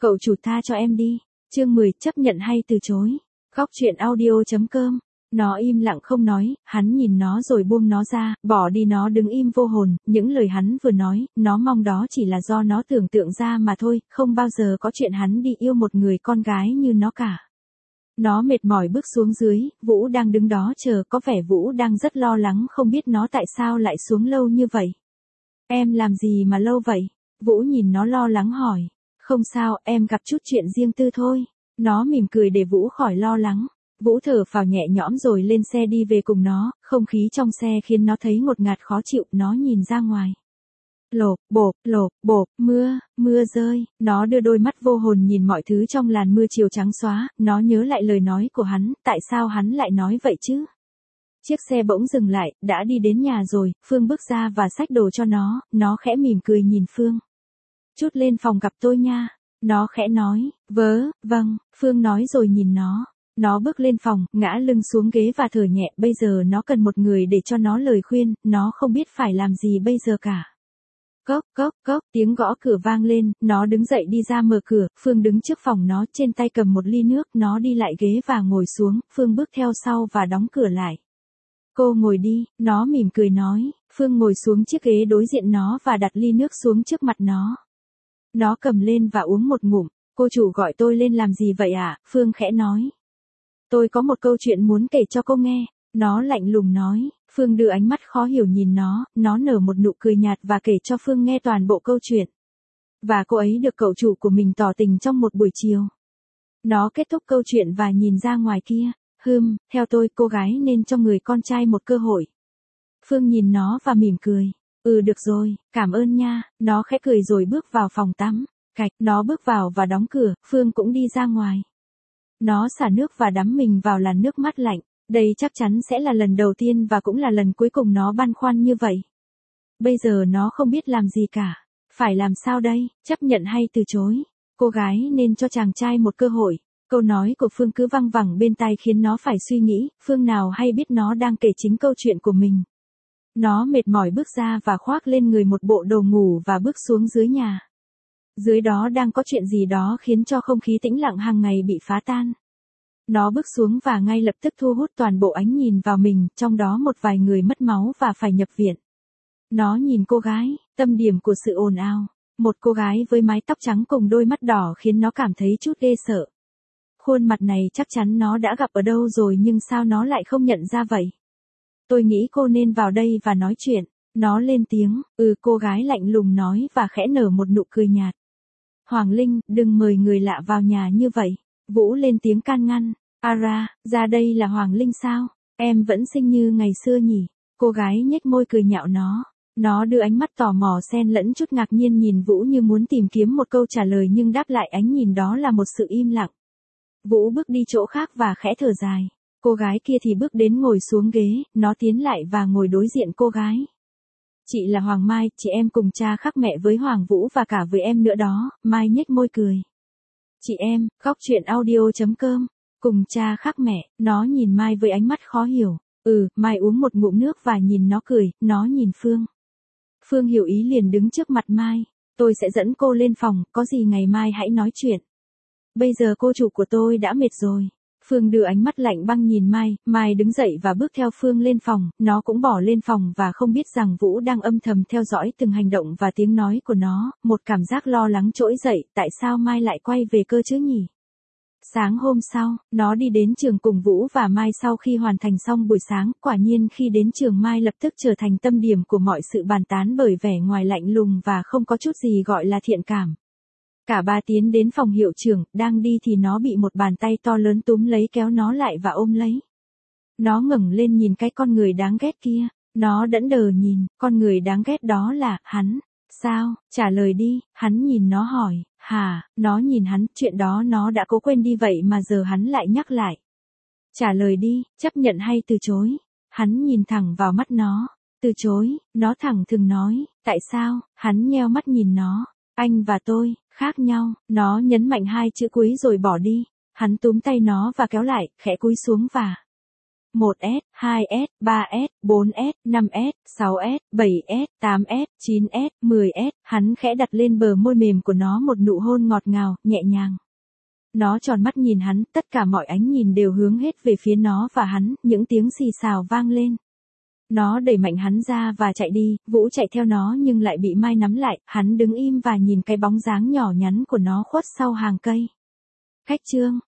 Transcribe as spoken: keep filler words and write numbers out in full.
Cậu chủ tha cho em đi. Chương mười, chấp nhận hay từ chối. Góc truyện audio.com. Nó im lặng không nói, hắn nhìn nó rồi buông nó ra, bỏ đi. Nó đứng im vô hồn, những lời hắn vừa nói, nó mong đó chỉ là do nó tưởng tượng ra mà thôi, không bao giờ có chuyện hắn đi yêu một người con gái như nó cả. Nó mệt mỏi bước xuống dưới, Vũ đang đứng đó chờ, có vẻ Vũ đang rất lo lắng không biết nó tại sao lại xuống lâu như vậy. Em làm gì mà lâu vậy? Vũ nhìn nó lo lắng hỏi. Không sao, em gặp chút chuyện riêng tư thôi. Nó mỉm cười để Vũ khỏi lo lắng. Vũ thở phào nhẹ nhõm rồi lên xe đi về cùng nó, không khí trong xe khiến nó thấy ngột ngạt khó chịu, nó nhìn ra ngoài. Lộp, bộp, lộp, bộp, mưa, mưa rơi, nó đưa đôi mắt vô hồn nhìn mọi thứ trong làn mưa chiều trắng xóa, nó nhớ lại lời nói của hắn, tại sao hắn lại nói vậy chứ? Chiếc xe bỗng dừng lại, đã đi đến nhà rồi, Phương bước ra và xách đồ cho nó, nó khẽ mỉm cười nhìn Phương. Chút lên phòng gặp tôi nha, nó khẽ nói, vớ, vâng, Phương nói rồi nhìn nó. Nó bước lên phòng, ngã lưng xuống ghế và thở nhẹ, bây giờ nó cần một người để cho nó lời khuyên, nó không biết phải làm gì bây giờ cả. Cốc, cốc, cốc, tiếng gõ cửa vang lên, nó đứng dậy đi ra mở cửa, Phương đứng trước phòng nó, trên tay cầm một ly nước, nó đi lại ghế và ngồi xuống, Phương bước theo sau và đóng cửa lại. Cô ngồi đi, nó mỉm cười nói, Phương ngồi xuống chiếc ghế đối diện nó và đặt ly nước xuống trước mặt nó. Nó cầm lên và uống một ngụm, cô chủ gọi tôi lên làm gì vậy ạ? À? Phương khẽ nói. Tôi có một câu chuyện muốn kể cho cô nghe, nó lạnh lùng nói. Phương đưa ánh mắt khó hiểu nhìn nó, nó nở một nụ cười nhạt và kể cho Phương nghe toàn bộ câu chuyện. Và cô ấy được cậu chủ của mình tỏ tình trong một buổi chiều. Nó kết thúc câu chuyện và nhìn ra ngoài kia, hừm, theo tôi cô gái nên cho người con trai một cơ hội. Phương nhìn nó và mỉm cười, ừ được rồi, cảm ơn nha, nó khẽ cười rồi bước vào phòng tắm, cạch, nó bước vào và đóng cửa, Phương cũng đi ra ngoài. Nó xả nước và đắm mình vào làn nước mát lạnh. Đây chắc chắn sẽ là lần đầu tiên và cũng là lần cuối cùng nó băn khoăn như vậy. Bây giờ nó không biết làm gì cả. Phải làm sao đây, chấp nhận hay từ chối? Cô gái nên cho chàng trai một cơ hội. Câu nói của Phương cứ văng vẳng bên tai khiến nó phải suy nghĩ, Phương nào hay biết nó đang kể chính câu chuyện của mình. Nó mệt mỏi bước ra và khoác lên người một bộ đồ ngủ và bước xuống dưới nhà. Dưới đó đang có chuyện gì đó khiến cho không khí tĩnh lặng hàng ngày bị phá tan. Nó bước xuống và ngay lập tức thu hút toàn bộ ánh nhìn vào mình, trong đó một vài người mất máu và phải nhập viện. Nó nhìn cô gái, tâm điểm của sự ồn ào. Một cô gái với mái tóc trắng cùng đôi mắt đỏ khiến nó cảm thấy chút ghê sợ. Khuôn mặt này chắc chắn nó đã gặp ở đâu rồi nhưng sao nó lại không nhận ra vậy? Tôi nghĩ cô nên vào đây và nói chuyện. Nó lên tiếng, ừ cô gái lạnh lùng nói và khẽ nở một nụ cười nhạt. Hoàng Linh, đừng mời người lạ vào nhà như vậy. Vũ lên tiếng can ngăn. Ara, ra đây là Hoàng Linh sao? Em vẫn xinh như ngày xưa nhỉ? Cô gái nhếch môi cười nhạo nó. Nó đưa ánh mắt tò mò xen lẫn chút ngạc nhiên nhìn Vũ như muốn tìm kiếm một câu trả lời nhưng đáp lại ánh nhìn đó là một sự im lặng. Vũ bước đi chỗ khác và khẽ thở dài. Cô gái kia thì bước đến ngồi xuống ghế, nó tiến lại và ngồi đối diện cô gái. Chị là Hoàng Mai, chị em cùng cha khác mẹ với Hoàng Vũ và cả với em nữa đó, Mai nhếch môi cười. Chị em, góc truyện audio.com. Cùng cha khác mẹ, nó nhìn Mai với ánh mắt khó hiểu. Ừ, Mai uống một ngụm nước và nhìn nó cười, nó nhìn Phương. Phương hiểu ý liền đứng trước mặt Mai. Tôi sẽ dẫn cô lên phòng, có gì ngày mai hãy nói chuyện. Bây giờ cô chủ của tôi đã mệt rồi. Phương đưa ánh mắt lạnh băng nhìn Mai, Mai đứng dậy và bước theo Phương lên phòng, nó cũng bỏ lên phòng và không biết rằng Vũ đang âm thầm theo dõi từng hành động và tiếng nói của nó, một cảm giác lo lắng trỗi dậy, tại sao Mai lại quay về cơ chứ nhỉ? Sáng hôm sau, nó đi đến trường cùng Vũ và Mai sau khi hoàn thành xong buổi sáng, quả nhiên khi đến trường Mai lập tức trở thành tâm điểm của mọi sự bàn tán bởi vẻ ngoài lạnh lùng và không có chút gì gọi là thiện cảm. Cả ba tiến đến phòng hiệu trưởng, đang đi thì nó bị một bàn tay to lớn túm lấy kéo nó lại và ôm lấy. Nó ngẩng lên nhìn cái con người đáng ghét kia, nó đẫn đờ nhìn, con người đáng ghét đó là, hắn. Sao, trả lời đi, hắn nhìn nó hỏi, hả, nó nhìn hắn, chuyện đó nó đã cố quên đi vậy mà giờ hắn lại nhắc lại. Trả lời đi, chấp nhận hay từ chối? Hắn nhìn thẳng vào mắt nó, từ chối, nó thẳng thừng nói, tại sao, hắn nheo mắt nhìn nó, anh và tôi, khác nhau, nó nhấn mạnh hai chữ cuối rồi bỏ đi, hắn túm tay nó và kéo lại, khẽ cúi xuống và một S, hai S, ba S, bốn S, năm S, sáu S, bảy S, tám S, chín S, mười S, hắn khẽ đặt lên bờ môi mềm của nó một nụ hôn ngọt ngào, nhẹ nhàng. Nó tròn mắt nhìn hắn, tất cả mọi ánh nhìn đều hướng hết về phía nó và hắn, những tiếng xì xào vang lên. Nó đẩy mạnh hắn ra và chạy đi, Vũ chạy theo nó nhưng lại bị Mai nắm lại, hắn đứng im và nhìn cái bóng dáng nhỏ nhắn của nó khuất sau hàng cây. Khách trương